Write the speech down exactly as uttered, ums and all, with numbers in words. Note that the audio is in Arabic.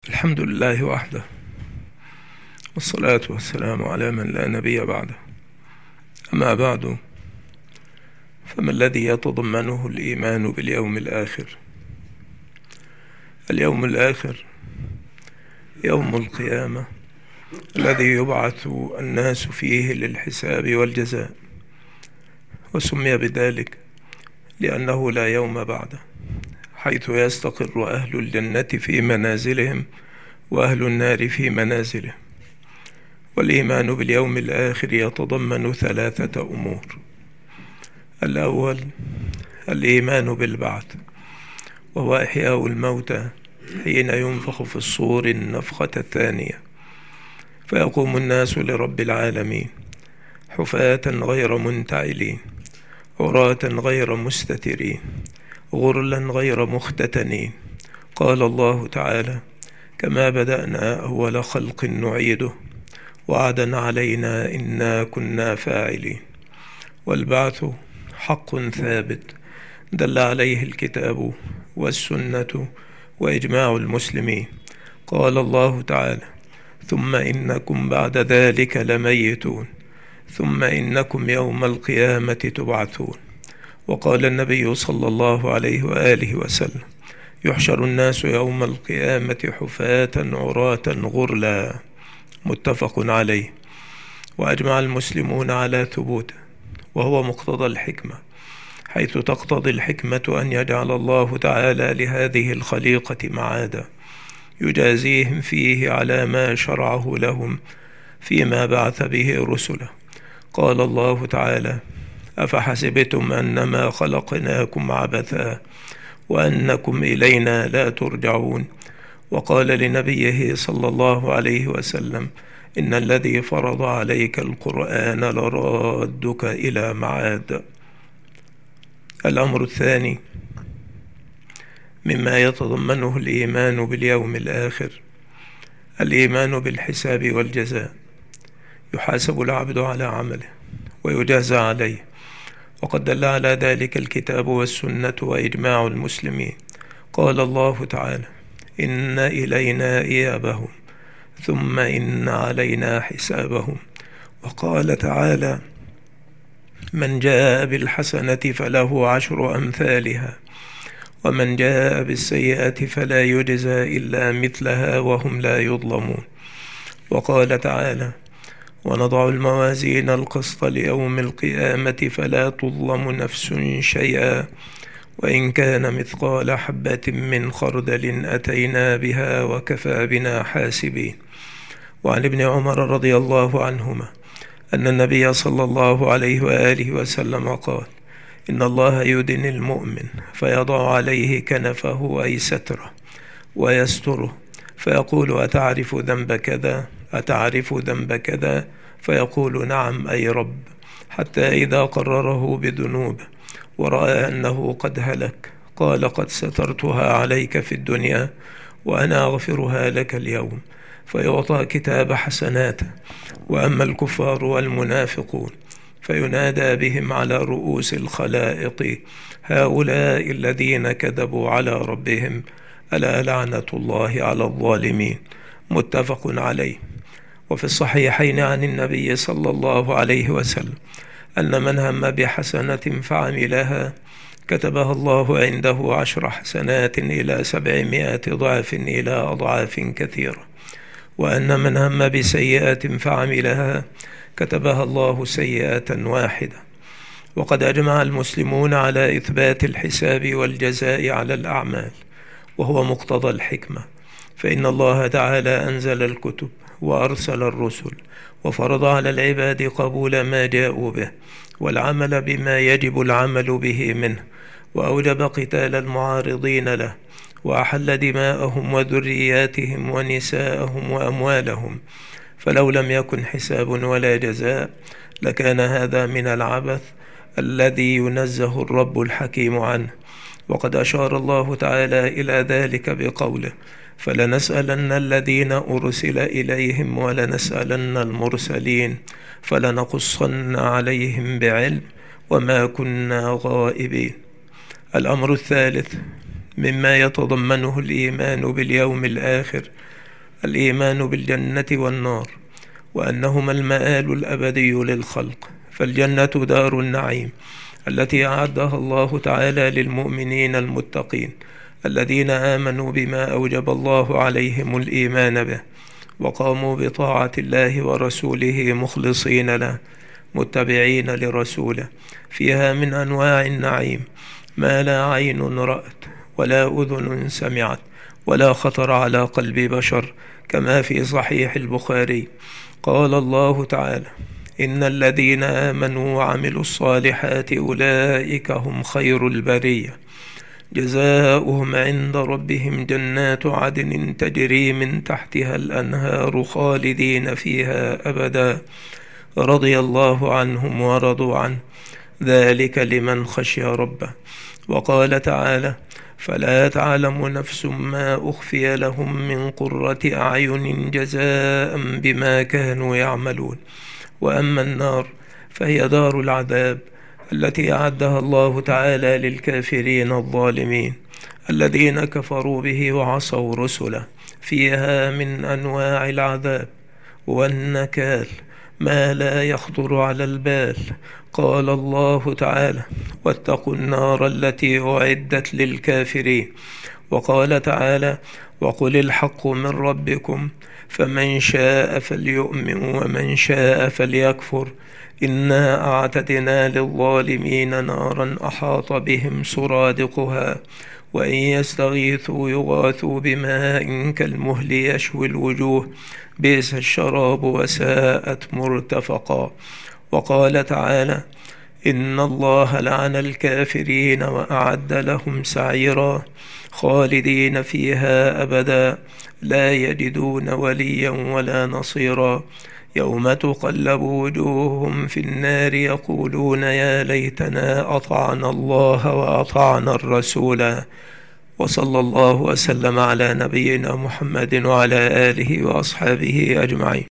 الحمد لله وحده، والصلاة والسلام على من لا نبي بعده. أما بعد، فما الذي يتضمنه الإيمان باليوم الآخر؟ اليوم الآخر يوم القيامة الذي يبعث الناس فيه للحساب والجزاء، وسمي بذلك لأنه لا يوم بعده، حيث يستقر أهل الجنة في منازلهم وأهل النار في منازلهم. والإيمان باليوم الآخر يتضمن ثلاثة أمور. الأول الإيمان بالبعث، وهو إحياء الموتى حين ينفخ في الصور النفخة الثانية، فيقوم الناس لرب العالمين حفاة غير منتعلين، عراة غير مستترين، غرلا غير مختتنين. قال الله تعالى: كما بدأنا أول خلق نعيده وعدا علينا إنا كنا فاعلين. والبعث حق ثابت دل عليه الكتاب والسنة وإجماع المسلمين. قال الله تعالى: ثم إنكم بعد ذلك لميتون ثم إنكم يوم القيامة تبعثون. وقال النبي صلى الله عليه وآله وسلم: يحشر الناس يوم القيامة حفاة عراة غرلا. متفق عليه. وأجمع المسلمون على ثبوته، وهو مقتضى الحكمة، حيث تقتضي الحكمة أن يجعل الله تعالى لهذه الخليقة معادا يجازيهم فيه على ما شرعه لهم فيما بعث به رسله. قال الله تعالى: أفحسبتم أنما خلقناكم عبثا وأنكم إلينا لا ترجعون. وقال لنبيه صلى الله عليه وسلم: إن الذي فرض عليك القرآن لرادك إلى معاد. الأمر الثاني مما يتضمنه الإيمان باليوم الآخر الإيمان بالحساب والجزاء. يحاسب العبد على عمله ويجازى عليه، وقد دل على ذلك الكتاب والسنة وإجماع المسلمين. قال الله تعالى: إن إلينا إيابهم ثم إن علينا حسابهم. وقال تعالى: من جاء بالحسنة فله عشر أمثالها ومن جاء بالسيئة فلا يجزى إلا مثلها وهم لا يظلمون. وقال تعالى: ونضع الموازين القسط ليوم القيامة فلا تظلم نفس شيئا وإن كان مثقال حبة من خردل أتينا بها وكفى بنا حاسبين. وعن ابن عمر رضي الله عنهما أن النبي صلى الله عليه وآله وسلم قال: إن الله يدني المؤمن فيضع عليه كنفه أي ستره ويستره، فيقول: أتعرف ذنب كذا؟ أتعرف ذنب كذا؟ فيقول: نعم أي رب، حتى إذا قرره بذنوبه ورأى أنه قد هلك قال: قد سترتها عليك في الدنيا وأنا أغفرها لك اليوم. فيعطى كتاب حسناته. وأما الكفار والمنافقون فينادى بهم على رؤوس الخلائق: هؤلاء الذين كذبوا على ربهم، ألا لعنة الله على الظالمين. متفق عليه. وفي الصحيحين عن النبي صلى الله عليه وسلم أن من هم بحسنة فعملها كتبها الله عنده عشر حسنات إلى سبعمائة ضعف إلى أضعاف كثيرة، وأن من هم بسيئة فعملها كتبها الله سيئة واحدة. وقد أجمع المسلمون على إثبات الحساب والجزاء على الأعمال، وهو مقتضى الحكمة، فإن الله تعالى أنزل الكتب وأرسل الرسل وفرض على العباد قبول ما جاءوا به والعمل بما يجب العمل به منه، وأوجب قتال المعارضين له، وأحل دماءهم وذرياتهم ونساءهم وأموالهم. فلو لم يكن حساب ولا جزاء لكان هذا من العبث الذي ينزه الرب الحكيم عنه. وقد أشار الله تعالى إلى ذلك بقوله: فلنسألن الذين أرسل إليهم ولنسألن المرسلين فلنقصن عليهم بعلم وما كنا غائبين. الأمر الثالث مما يتضمنه الإيمان باليوم الآخر، الإيمان بالجنة والنار، وأنهما المآل الأبدي للخلق. فالجنة دار النعيم التي أعدها الله تعالى للمؤمنين المتقين الذين آمنوا بما أوجب الله عليهم الإيمان به، وقاموا بطاعة الله ورسوله مخلصين له متبعين لرسوله، فيها من أنواع النعيم ما لا عين رأت ولا أذن سمعت ولا خطر على قلب بشر، كما في صحيح البخاري قال الله تعالى: إن الذين آمنوا وعملوا الصالحات أولئك هم خير البرية، جزاؤهم عند ربهم جنات عدن تجري من تحتها الأنهار خالدين فيها أبدا، رضي الله عنهم ورضوا عنه، ذلك لمن خشي ربه. وقال تعالى: فلا تعلم نفس ما أخفي لهم من قرة أعين جزاء بما كانوا يعملون. وأما النار فهي دار العذاب التي أعدها الله تعالى للكافرين الظالمين الذين كفروا به وعصوا رسله، فيها من أنواع العذاب والنكال ما لا يخطر على البال. قال الله تعالى: واتقوا النار التي أعدت للكافرين. وقال تعالى: وقل الحق من ربكم فمن شاء فليؤمن ومن شاء فليكفر، إنا أعتدنا للظالمين نارا أحاط بهم سرادقها وإن يستغيثوا يغاثوا بماء كالمهل يشوي الوجوه بئس الشراب وساءت مرتفقا. وقال تعالى: إن الله لعن الكافرين وأعد لهم سعيرا خالدين فيها أبدا لا يجدون وليا ولا نصيرا، يوم تقلب وجوههم في النار يقولون يا ليتنا أطعنا الله وأطعنا الرسول. وصلى الله وسلم على نبينا محمد وعلى آله وأصحابه أجمعين.